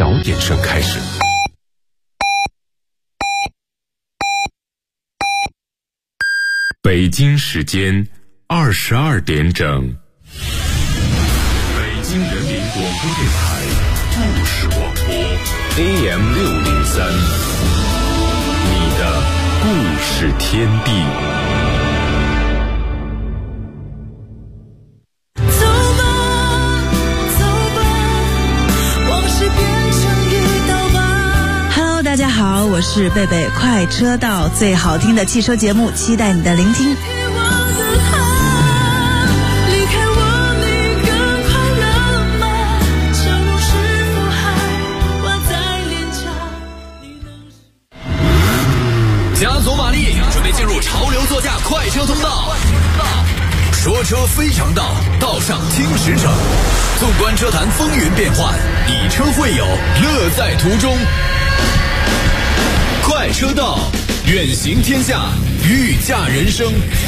小点声开始。北京时间22点整。北京人民广播电台故事广播 AM603， 你的故事天地。 大家好，我是贝贝，快车道最好听的汽车节目，期待你的聆听。 加足马力，准备进入潮流座驾快车通道。说车非常道，道上听实诚。纵观车坛风云变幻，以车会友，乐在途中。快车道，远行天下，御驾人生。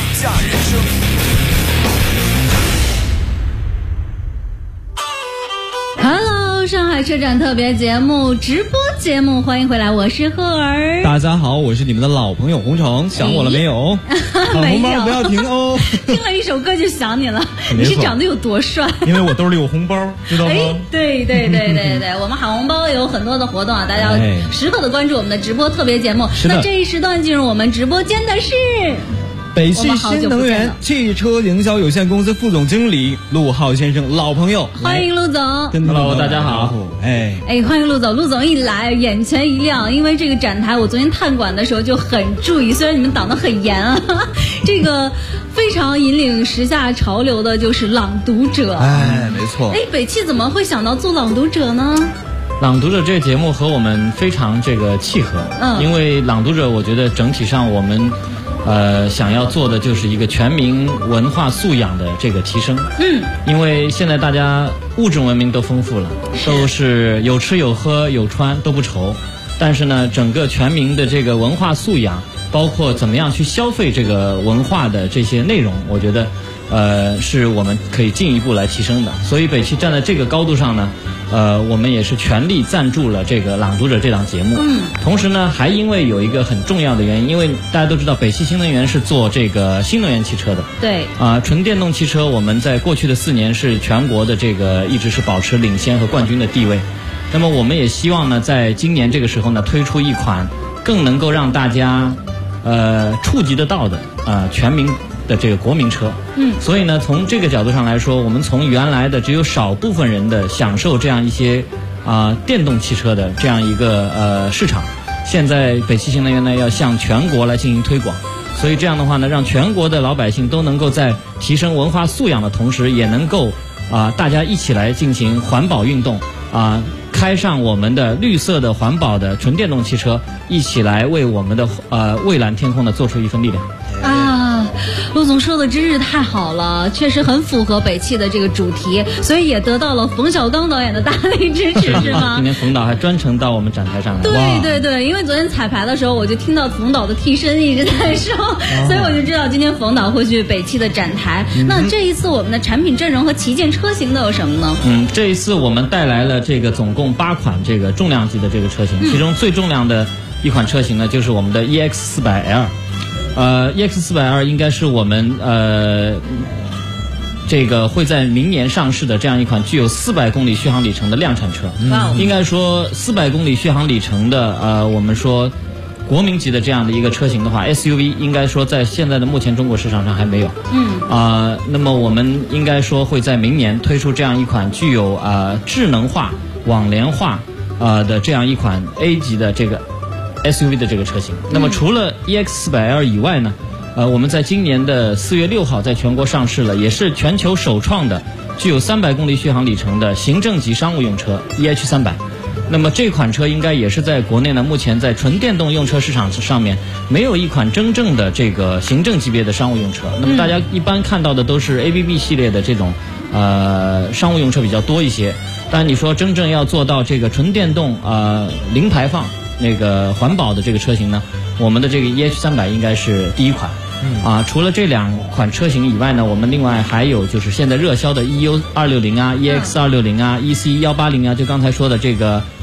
Hello， 上海车展特别节目直播节目，欢迎回来，我是赫儿。 大家好，我是你们的老朋友洪城，想我了没有？红包不要停哦！ 听了一首歌就想你了，你是长得有多帅？ 因为我兜里有红包，知道吗？ 对，我们喊红包有很多的活动啊，大家要时刻的关注我们的直播特别节目。那这一时段进入我们直播间的是北汽新能源汽车营销有限公司副总经理陆浩先生，老朋友， 欢迎陆总。 Hello， 大家好。 欢迎陆总。陆总一来，眼前一亮，因为这个展台我昨天探馆的时候就很注意，虽然你们挡得很严啊，这个非常引领时下潮流的就是朗读者。 没错。 北汽怎么会想到做朗读者呢？ 朗读者这个节目和我们非常契合，因为朗读者我觉得整体上我们想要做的就是一个全民文化素养的这个提升。因为现在大家物质文明都丰富了，都是有吃有喝有穿都不愁，但是呢，整个全民的这个文化素养，包括怎么样去消费这个文化的这些内容，我觉得是我们可以进一步来提升的。所以北汽站在这个高度上呢，我们也是全力赞助了这个朗读者这档节目。同时呢，还因为有一个很重要的原因，因为大家都知道北汽新能源是做这个新能源汽车的。对。纯电动汽车我们在过去的4年是全国的这个一直是保持领先和冠军的地位。那么我们也希望呢，在今年这个时候呢，推出一款更能够让大家触及得到的全民的这个国民车。所以呢，从这个角度上来说，我们从原来的只有少部分人的享受这样一些电动汽车的这样一个市场，现在北汽新能源呢要向全国来进行推广。所以这样的话呢，让全国的老百姓都能够在提升文化素养的同时，也能够大家一起来进行环保运动开上我们的绿色的环保的纯电动汽车，一起来为我们的蔚蓝天空呢做出一份力量。 陆总说的真是太好了，确实很符合北汽的这个主题，所以也得到了冯小刚导演的大力支持，是吗？ 今天冯导还专程到我们展台上来。 对，因为昨天彩排的时候，我就听到冯导的替身一直在说，所以我就知道今天冯导会去北汽的展台。那这一次我们的产品阵容和旗舰车型都有什么呢？ 这一次我们带来了这个总共8款这个重量级的这个车型，其中最重量的一款车型呢，就是我们的 EX400L。EX400L 应该是我们这个会在明年上市的这样一款具有400公里续航里程的量产车。应该说400公里续航里程的我们说国民级的这样的一个车型的话 ，SUV 应该说在现在的目前中国市场上还没有。那么我们应该说会在明年推出这样一款具有智能化、网联化的这样一款 A 级的这个SUV 的这个车型。那么除了 EX400L 以外呢，我们在今年的4月6号在全国上市了，也是全球首创的具有300公里续航里程的行政级商务用车 EH300。那么这款车应该也是在国内呢，目前在纯电动用车市场上面没有一款真正的这个行政级别的商务用车。那么大家一般看到的都是 ABB 系列的这种商务用车比较多一些，但你说真正要做到这个纯电动零排放那个环保的这个车型呢，我们的这个 EH300 应该是第一款。除了这2款车型以外呢，我们另外还有就是现在热销的 EU260 EX260 EC180 就刚才说的这个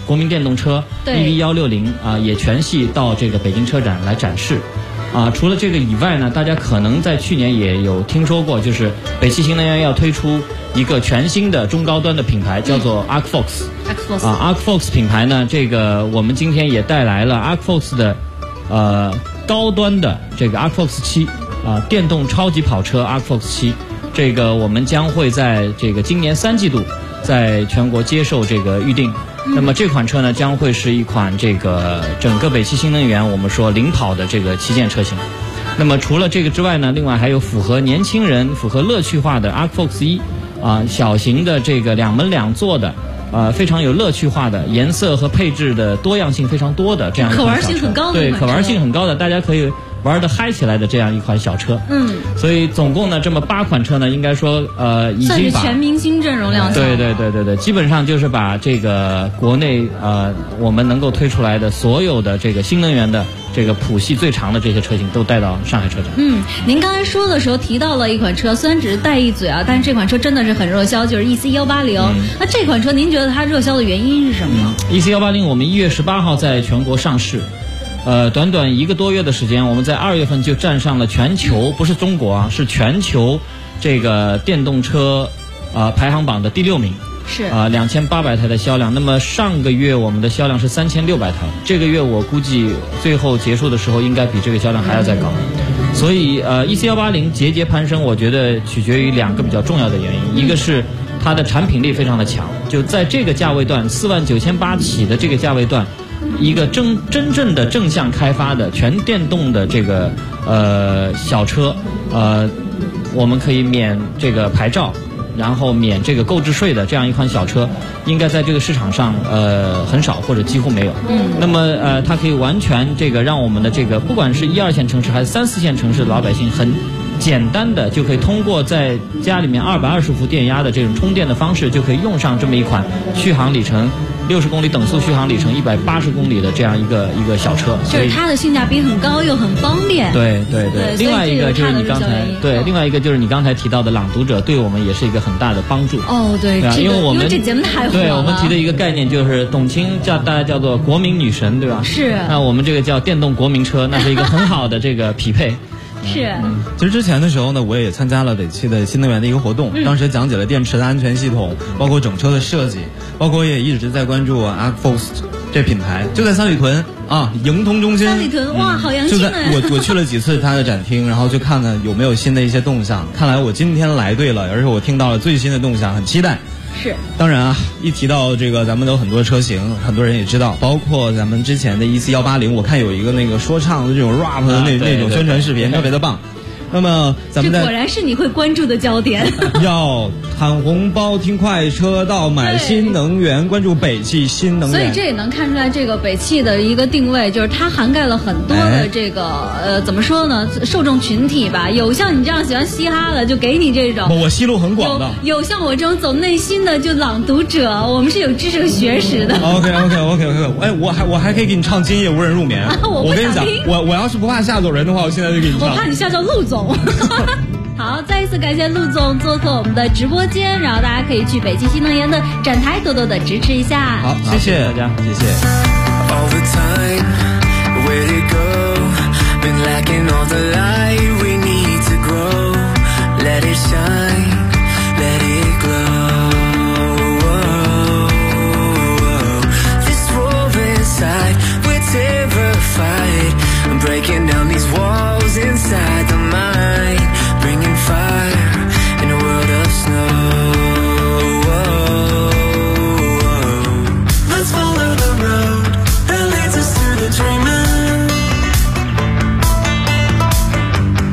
国民电动车 EV160也全系到这个北京车展来展示。除了这个以外呢，大家可能在去年也有听说过，就是北汽新能源要推出一个全新的中高端的品牌，叫做 Arcfox。Arcfox 品牌呢，这个我们今天也带来了 Arcfox 的高端的这个 Arcfox 7电动超级跑车 Arcfox 7，这个我们将会在这个今年3季度在全国接受这个预定。那么这款车呢，将会是一款这个整个北汽新能源我们说领跑的这个旗舰车型。那么除了这个之外呢，另外还有符合年轻人、符合乐趣化的 Arcfox 1小型的这个2门2座的非常有乐趣化的颜色和配置的多样性非常多的这样一款小车， 可玩性很高的对，可玩性很高的，大家可以玩得嗨起来的这样一款小车。所以总共呢这么8款车呢，应该说已经把算是全明星阵容亮相。 对，基本上就是把这个国内我们能够推出来的所有的这个新能源的这个谱系最长的这些车型都带到上海车展。 您刚才说的时候提到了一款车，虽然只是带一嘴但是这款车真的是很热销，就是 EC180。那这款车您觉得它热销的原因是什么 ？EC180我们1月18号在全国上市。短短1个多月的时间，我们在2月份就站上了全球，不是中国是全球这个电动车排行榜的第6名， 是 2800台的销量。那么上个月我们的销量是3600台，这个月我估计最后结束的时候应该比这个销量还要再高。所以EC180节节攀升，我觉得取决于2个比较重要的原因，一个是它的产品力非常的强，就在这个价位段49800起的这个价位段，一个真正的正向开发的全电动的这个小车，我们可以免这个牌照，然后免这个购置税的这样一款小车，应该在这个市场上很少或者几乎没有。那么它可以完全这个让我们的这个不管是1、2线城市还是3、4线城市的老百姓很简单的就可以通过在家里面220伏电压的这种充电的方式，就可以用上这么一款续航里程60公里等速续航里程180公里的这样一个小车， 就是它的性价比很高又很方便。 对。另外一个就是你刚才另外一个就是你刚才提到的朗读者，对我们也是一个很大的帮助。 对， 因为这节目太火了。 对，我们提的一个概念就是董卿大家叫做国民女神，对吧？ 是。 那我们这个叫电动国民车，那是一个很好的这个匹配。 是。 其实之前的时候呢，我也参加了北汽的新能源的一个活动，当时讲解了电池的安全系统，包括整车的设计，包括也一直在关注Arcfox这品牌，就在三里屯盈通中心。 三里屯哇，好洋气！ 就在我去了几次它的展厅，然后就看看有没有新的一些动向。看来我今天来对了，而且我听到了最新的动向，很期待。 是， 当然一提到这个，咱们有很多车型，很多人也知道，包括咱们之前的EC180，我看有一个那个说唱的这种 rap 的那种宣传视频，特别的棒。那么咱们这果然是你会关注的焦点。 要喊红包，听快车道，买新能源，关注北汽新能源。 所以这也能看出来，这个北汽的一个定位，就是它涵盖了很多的这个怎么说呢，受众群体吧。有像你这样喜欢嘻哈的，就给你这种。 我戏路很广的。 有像我这种走内心的，就朗读者，我们是有知识和学识的。 OK。我还可以给你唱《今夜无人入眠》。我跟你讲，我要是不怕吓走人的话，我现在就给你唱。 我怕你吓着陆总。好，再一次感谢陆总做客我们的直播间，然后大家可以去北汽新能源的展台多多的支持一下。 好，谢谢大家，谢谢。 Breaking down these walls inside the mind, bringing fire in a world of snow. Let's follow the road that leads us to the dreaming.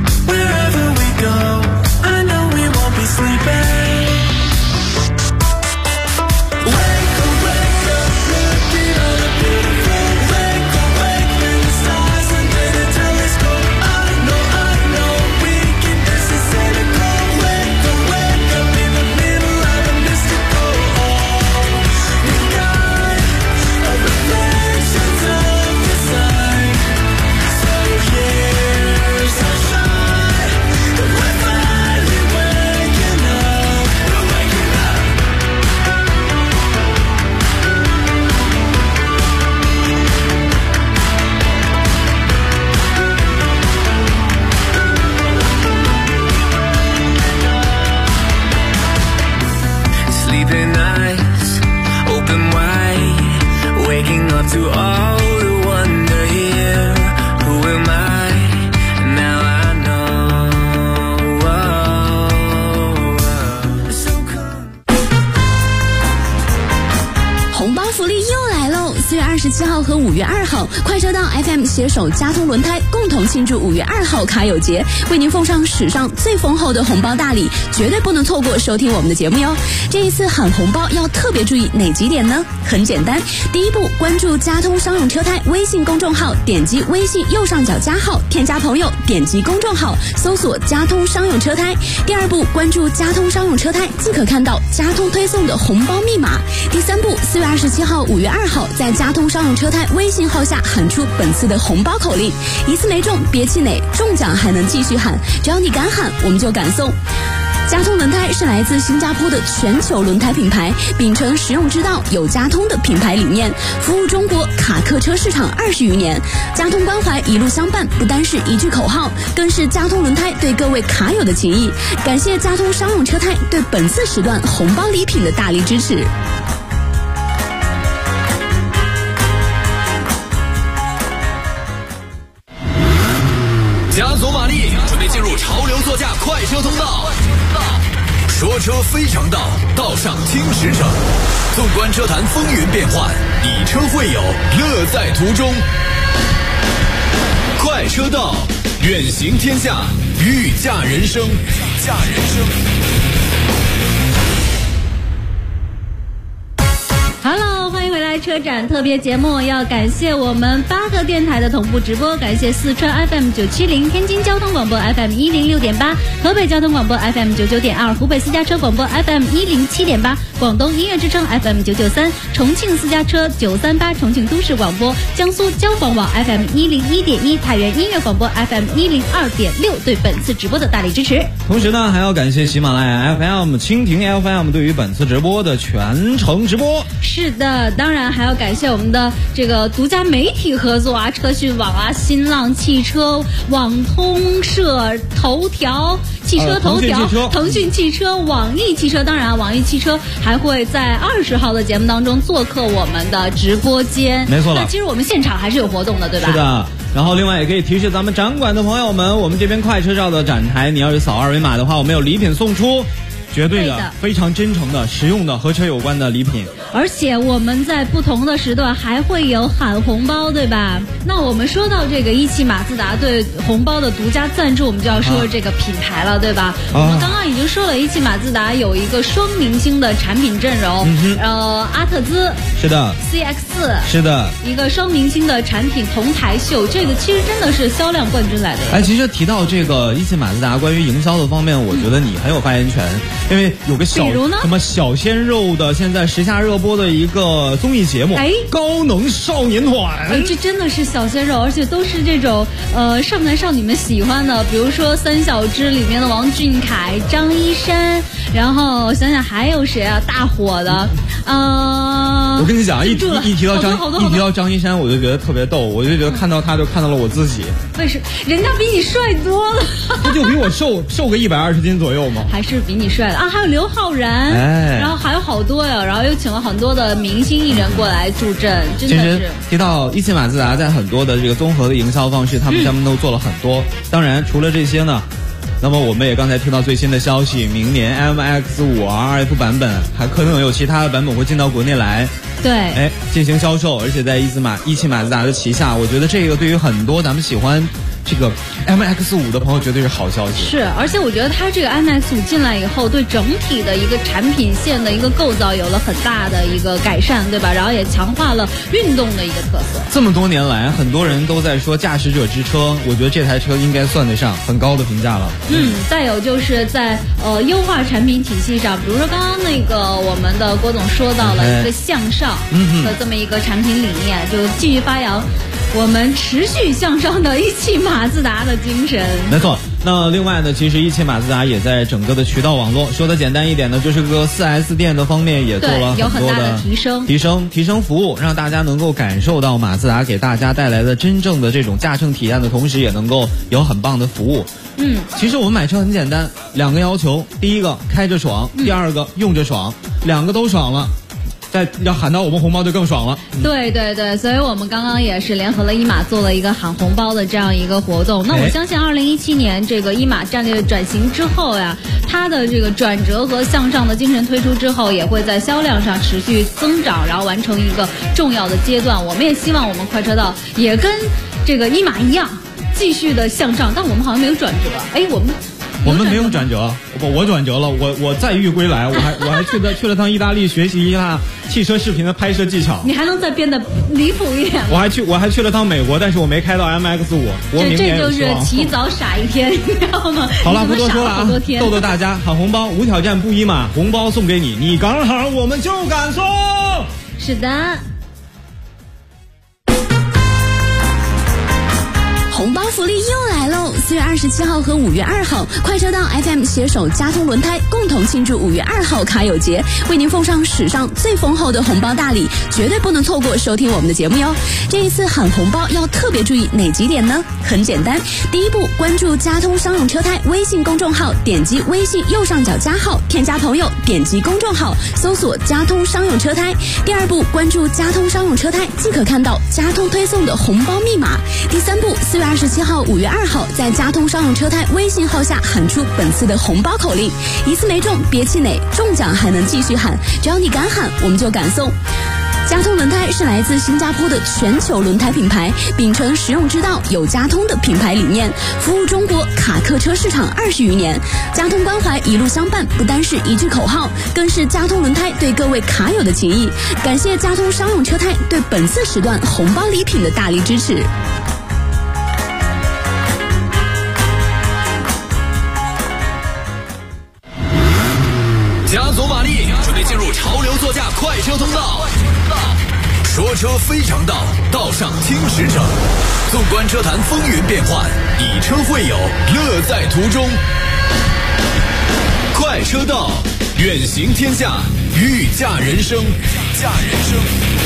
up to all the wonder here. Who am I? Now I know. So come. 红包福利又来喽！4月27号和5月2号，快车道 FM 携手佳通轮胎共同庆祝5月2号卡友节，为您奉上史上最丰厚的红包大礼，绝对不能错过收听我们的节目哟。这一次喊红包要特别注意哪几点呢？很简单，第一步，关注佳通商用车胎微信公众号，点击微信右上角加号，添加朋友，点击公众号，搜索佳通商用车胎。第二步，关注佳通商用车胎，即可看到佳通推送的红包密码。第三步，4月27号、5月2号，在佳通商用车胎微信号下喊出本次的红包口令，一次没中别气馁，中奖还能继续喊，只要你敢喊，我们就敢送。佳通轮胎是来自新加坡的全球轮胎品牌，秉承实用之道、有佳通的品牌理念，服务中国卡客车市场20余年。佳通关怀一路相伴，不单是一句口号，更是佳通轮胎对各位卡友的情谊。感谢佳通商用车胎对本次时段红包礼品的大力支持。 加足马力，准备进入潮流座驾快车通道。说车非常道，道上听实诚。纵观车坛风云变幻，以车会友，乐在途中。快车道，远行天下，御驾人生。御驾人生。 Hello， 欢迎回来车展特别节目，要感谢我们8个电台的同步直播，感谢四川 FM 970，天津交通广播 FM 106.8，河北交通广播 FM 99.2，湖北私家车广播 FM 107.8，广东音乐之声 FM 993，重庆私家车938，重庆都市广播，江苏交广网 FM 101.1，太原音乐广播 FM 102.6，对本次直播的大力支持。 同时呢，还要感谢喜马拉雅 FM、蜻蜓 FM 对于本次直播的全程直播。 是的，当然还要感谢我们的这个独家媒体合作啊，车讯网啊，新浪汽车、网通社、头条、汽车头条、腾讯汽车、网易汽车，当然网易汽车还会在20号的节目当中做客我们的直播间。 没错了， 那其实我们现场还是有活动的，对吧？ 是的。然后另外也可以提示咱们展馆的朋友们，我们这边快车照的展台，你要是扫2维码的话，我们有礼品送出。绝对的，非常真诚的、实用的和车有关的礼品， 而且我们在不同的时段还会有喊红包，对吧？那我们说到这个一汽马自达对红包的独家赞助，我们就要说这个品牌了，对吧？我们刚刚已经说了，一汽马自达有一个双明星的产品阵容，阿特兹是的 ，CX 是的， 一个双明星的产品同台秀，这个其实真的是销量冠军来的。 哎，其实提到这个一汽马自达关于营销的方面，我觉得你很有发言权。因为有个什么小鲜肉的，现在时下热播的一个综艺节目，高能少年团， 这真的是小鲜肉，而且都是这种少男少女们喜欢的，比如说三小只里面的王俊凯、张一山，然后想想还有谁啊，大火的， 我跟你讲，一提到张一山，我就觉得特别逗，我就觉得看到他就看到了我自己。 为什么？人家比你帅多了， 他就比我瘦个120斤左右嘛， 还是比你帅的啊？还有刘昊然，然后还有好多呀，然后又请了很多的明星艺人过来助阵，真的是。 提到一汽马自达在很多的这个综合的营销方式，他们都做了很多。当然，除了这些呢，那么我们也刚才听到最新的消息，明年 MX-5 RF 版本还可能有其他的版本会进到国内来。 对， 进行销售，而且在一汽马自达的旗下，我觉得这个对于很多咱们喜欢这个 MX-5 的朋友绝对是好消息。 是，而且我觉得它这个 MX-5 进来以后，对整体的一个产品线的一个构造有了很大的一个改善，对吧？然后也强化了运动的一个特色。 这么多年来，很多人都在说驾驶者之车，我觉得这台车应该算得上很高的评价了。 再有就是在优化产品体系上，比如说刚刚那个我们的郭总说到了一个向上的这么一个产品理念，就继续发扬我们持续向上的一汽马自达的精神。 没错。那另外呢，其实一汽马自达也在整个的渠道网络，说的简单一点呢，就是个 4S 店的方面也做了很多的提升服务，让大家能够感受到马自达给大家带来的真正的这种驾乘体验的同时，也能够有很棒的服务。其实我们买车很简单，2个要求，第一个开着爽，第二个用着爽，2个都爽了， 要喊到我们红包就更爽了。 对对对，所以我们刚刚也是联合了一马做了一个喊红包的这样一个活动。那我相信2017年这个一马战略转型之后呀，它的这个转折和向上的精神推出之后，也会在销量上持续增长，然后完成一个重要的阶段。我们也希望我们快车道也跟这个一马一样，继续的向上，但我们好像没有转折。哎，我们没有转折，我转折了，我再遇归来，我还去了趟意大利学习一下汽车视频的拍摄技巧。 你还能再变得离谱一点？ 我还去了趟美国，但是我没开到 MX5。 这就是起早傻一天，你知道吗？ 好了，不多说了啊，逗逗大家，喊红包，无挑战不一马，红包送给你，你敢喊我们就敢送。 是的。 红包福利又来喽！4月27号和5月2号，快车道 FM 携手佳通轮胎共同庆祝5月2号卡友节，为您奉上史上最丰厚的红包大礼，绝对不能错过收听我们的节目哟。这一次喊红包要特别注意哪几点呢？很简单，第一步，关注佳通商用车胎微信公众号，点击微信右上角加号，添加朋友，点击公众号，搜索佳通商用车胎。第二步，关注佳通商用车胎，即可看到佳通推送的红包密码。第三步，4月27号、5月2号，在佳通商用车胎微信号下喊出本次的红包口令，一次没中别气馁，中奖还能继续喊，只要你敢喊，我们就敢送。佳通轮胎是来自新加坡的全球轮胎品牌，秉承实用之道、有佳通的品牌理念，服务中国卡客车市场20余年。佳通关怀一路相伴，不单是一句口号，更是佳通轮胎对各位卡友的情谊。感谢佳通商用车胎对本次时段红包礼品的大力支持。 加足马力，准备进入潮流座驾快车通道。说车非常道，道上听实诚。纵观车坛风云变幻，以车会友，乐在途中。快车道，远行天下，御驾人生。御驾人生。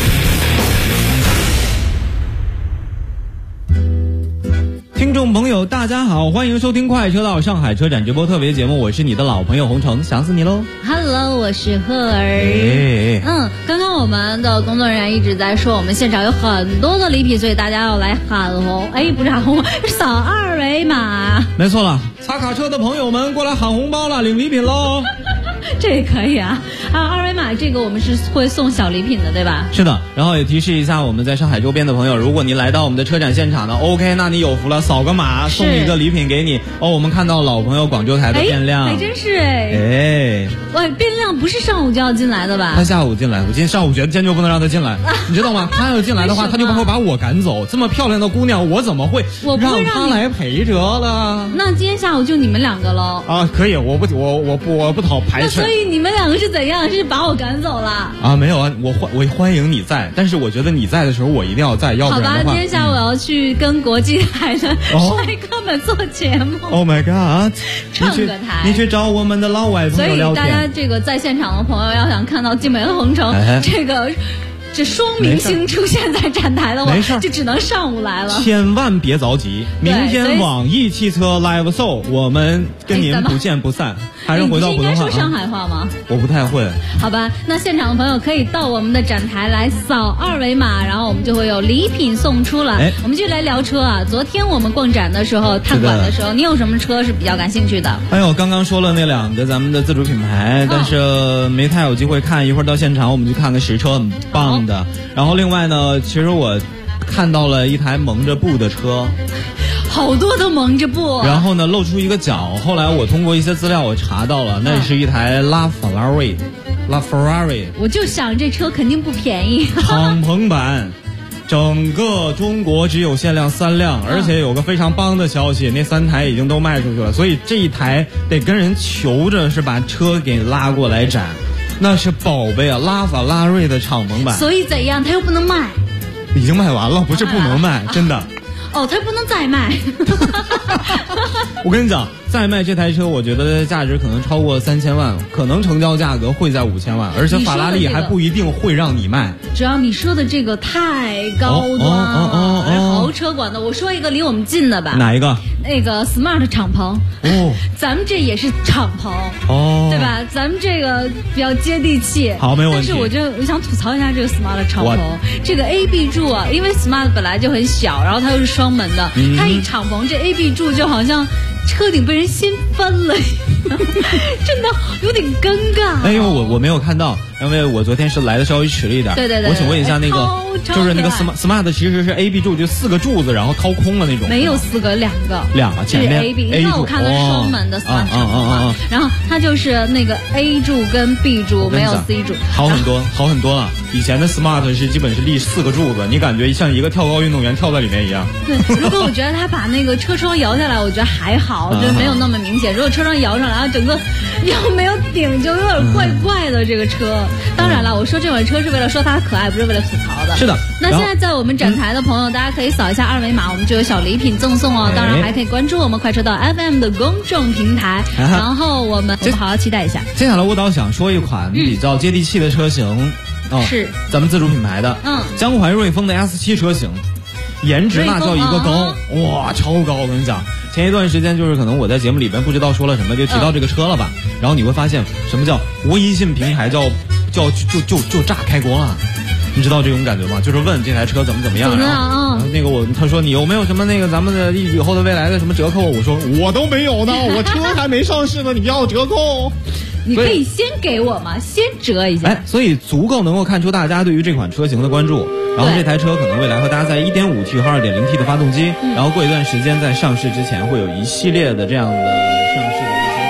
听众朋友大家好，欢迎收听快车道上海车展直播特别节目，我是你的老朋友洪城，想死你喽。 Hello， 我是赫儿。刚刚我们的工作人员一直在说我们现场有很多的礼品，所以大家要来喊红，不是喊红，是扫二维码。 没错了，擦卡车的朋友们过来喊红包了，领礼品喽。 这也可以啊！二维码这个我们是会送小礼品的，对吧？ 是的，然后也提示一下我们在上海周边的朋友，如果您来到我们的车展现场呢 ，OK， 那你有福了，扫个码送一个礼品给你。哦，我们看到老朋友广州台的变亮， 还真是喂，变亮不是上午就要进来的吧？ 他下午进来，我今天上午觉得坚决不能让他进来，你知道吗？他要进来的话，他就会把我赶走。这么漂亮的姑娘，我怎么会让她来陪着了？ 那今天下午就你们两个喽？ 啊，可以，我不讨排斥。 所以你们两个是怎样？是把我赶走了？ 啊，没有啊，我欢迎你在，但是我觉得你在的时候我一定要在，要不然的话。 好吧，今天下午我要去跟国际台的帅哥们做节目。 Oh my god！ 唱个台， 你去找我们的老外朋友聊天。 所以大家这个在现场的朋友要想看到静美和洪城这双明星出现在展台的话，就只能上午来了。 千万别着急，明天网易汽车 Live Show， 我们跟您不见不散。还是回到普通话。 你应该说上海话吗？ 我不太会。 好吧，那现场的朋友可以到我们的展台来扫二维码，然后我们就会有礼品送出来。我们就来聊车啊。昨天我们逛展的时候，探馆的时候，你有什么车是比较感兴趣的？ 刚刚说了那两个咱们的自主品牌，但是没太有机会看，一会儿到现场我们去看个实车，很棒的。然后另外呢，其实我看到了一台蒙着布的车。 好多的蒙着布， 然后呢露出一个角，后来我通过一些资料我查到了，那是一台拉法拉瑞。 我就想这车肯定不便宜。 敞篷版，整个中国只有限量3辆，而且有个非常棒的消息，那3台已经都卖出去了，所以这一台得跟人求着是把车给拉过来展，那是宝贝啊，拉法拉瑞的敞篷版。 所以怎样，它又不能卖？ 已经卖完了，不是不能卖，真的。 哦，它不能再卖。 我跟你讲， 再卖这台车，我觉得价值可能超过3000万，可能成交价格会在5000万，而且法拉利还不一定会让你卖。 只要你说的这个太高端了，豪车馆的。我说一个离我们近的吧。 哪一个？ 那个 Smart 敞篷。 哦， 咱们这也是敞篷。 哦， 对吧？咱们这个比较接地气。 好，没有问题。 但是我想吐槽一下这个 Smart 敞篷，这个 A、B 柱啊，因为 Smart 本来就很小，然后它又是双门的，它一敞篷这 A、B 柱就好像车顶被人掀翻了，真的有点尴尬。 哎呦，我没有看到，因为我昨天是来的稍微迟了一点。 对。 我请问一下，那个就是那个 Smart 其实是 A、B 柱，就4个柱子，然后掏空了那种。 没有4个，2个， 前面 A、B。那我看的是双门的 Smart 敞篷，然后它就是那个 A 柱跟 B 柱，没有 C 柱， 好很多了。以前的 Smart 是基本是立4个柱子，你感觉像一个跳高运动员跳在里面一样。 对，如果我觉得他把那个车窗摇下来，我觉得还好，就没有那么明显。如果车窗摇上来，然后整个又没有顶，就有点怪怪的这个车。当然了，我说这款车是为了说它可爱，不是为了吐槽的。 是的。 那现在在我们展台的朋友，大家可以扫一下二维码，我们就有小礼品赠送哦。当然还可以关注我们快车道 FM 的公众平台，然后我们好好期待一下。 接下来我倒想说一款比较接地气的车型。 是咱们自主品牌的，江淮瑞风的 S7 车型，颜值那叫一个高，哇，超高！我跟你讲，前一段时间就是可能我在节目里边不知道说了什么，就提到这个车了吧，然后你会发现什么叫微信平台就炸开锅了。你知道这种感觉吗？就是问这台车怎么样，然后那个他说你有没有什么那个咱们的以后的未来的什么折扣？我说我都没有呢，我车还没上市呢，你要折扣？ 你可以先给我嘛，先折一下。 所以足够能够看出大家对于这款车型的关注。然后这台车可能未来会搭载 1.5T 和 2.0T 的发动机，然后过一段时间在上市之前会有一系列的这样的上市的一些活动。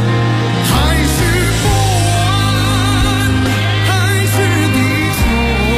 还是不安，还是低头。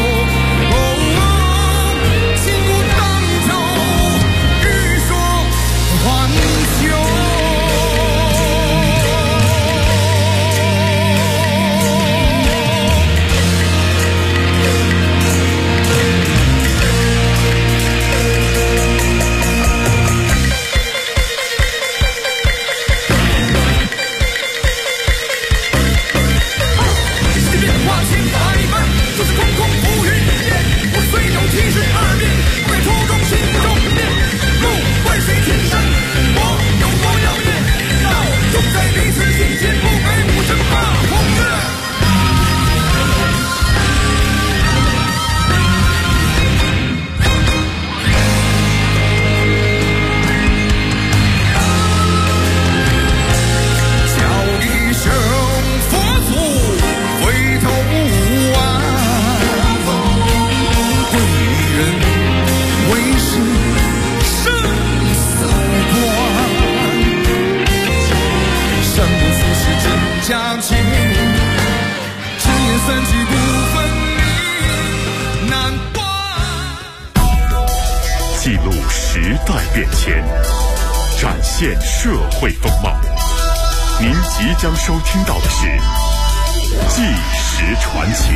录时代变迁，展现社会风貌。您即将收听到的是《纪实传奇》。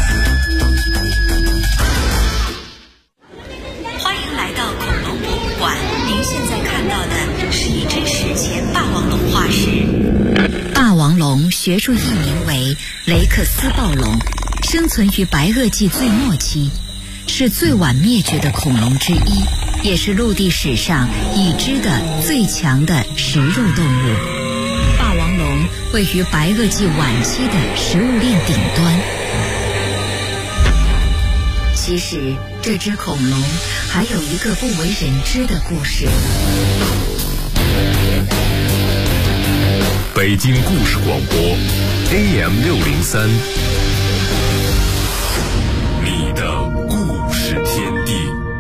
欢迎来到恐龙博物馆，您现在看到的是一只史前霸王龙化石。霸王龙学术译名为雷克斯暴龙，生存于白垩纪最末期，是最晚灭绝的恐龙之一，也是陆地史上已知的最强的食肉动物。霸王龙位于白垩纪晚期的食物链顶端。其实这只恐龙还有一个不为人知的故事。 北京故事广播 AM603， 你的故事天地。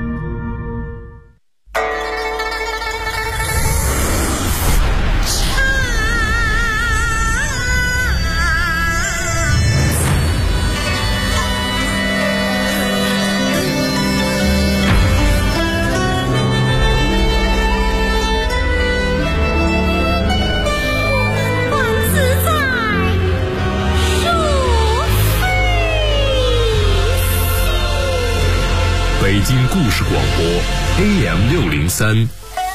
北京故事广播 AM603，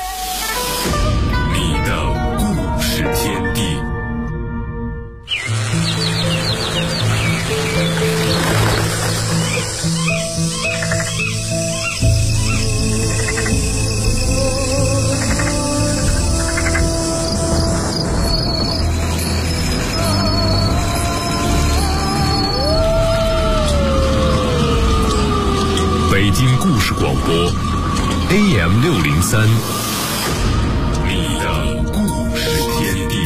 你的故事天地。北京故事广播 AM603， 你的故事天地。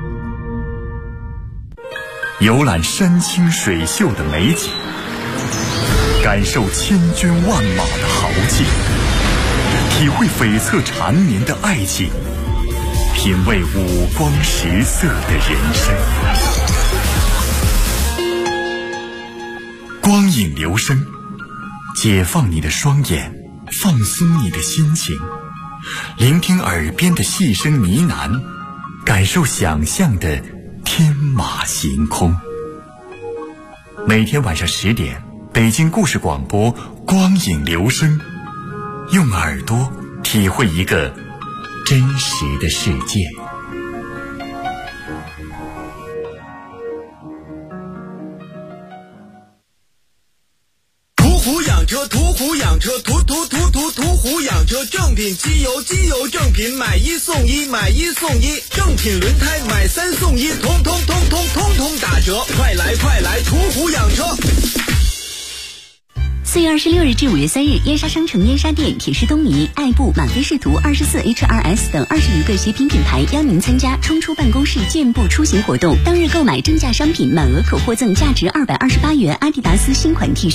游览山清水秀的美景，感受千军万马的豪气，体会悱恻缠绵的爱情，品味五光十色的人生。光影留声，解放你的双眼，放松你的心情，聆听耳边的细声呢喃，感受想象的天马行空。每天晚上10点，北京故事广播光影留声，用耳朵体会一个真实的世界。 途虎养车，途虎养车，正品机油正品，买1送1，买1送1，正品轮胎买3送1，通通打折，快来途虎养车。 4月26日至5月3日，燕莎商城、燕莎店、铁狮东尼、爱布、满飞仕途、24HRS 等20余个学品品牌邀您参加冲出办公室健步出行活动。当日购买正价商品，满额可获赠价值228元阿迪达斯新款 T 恤。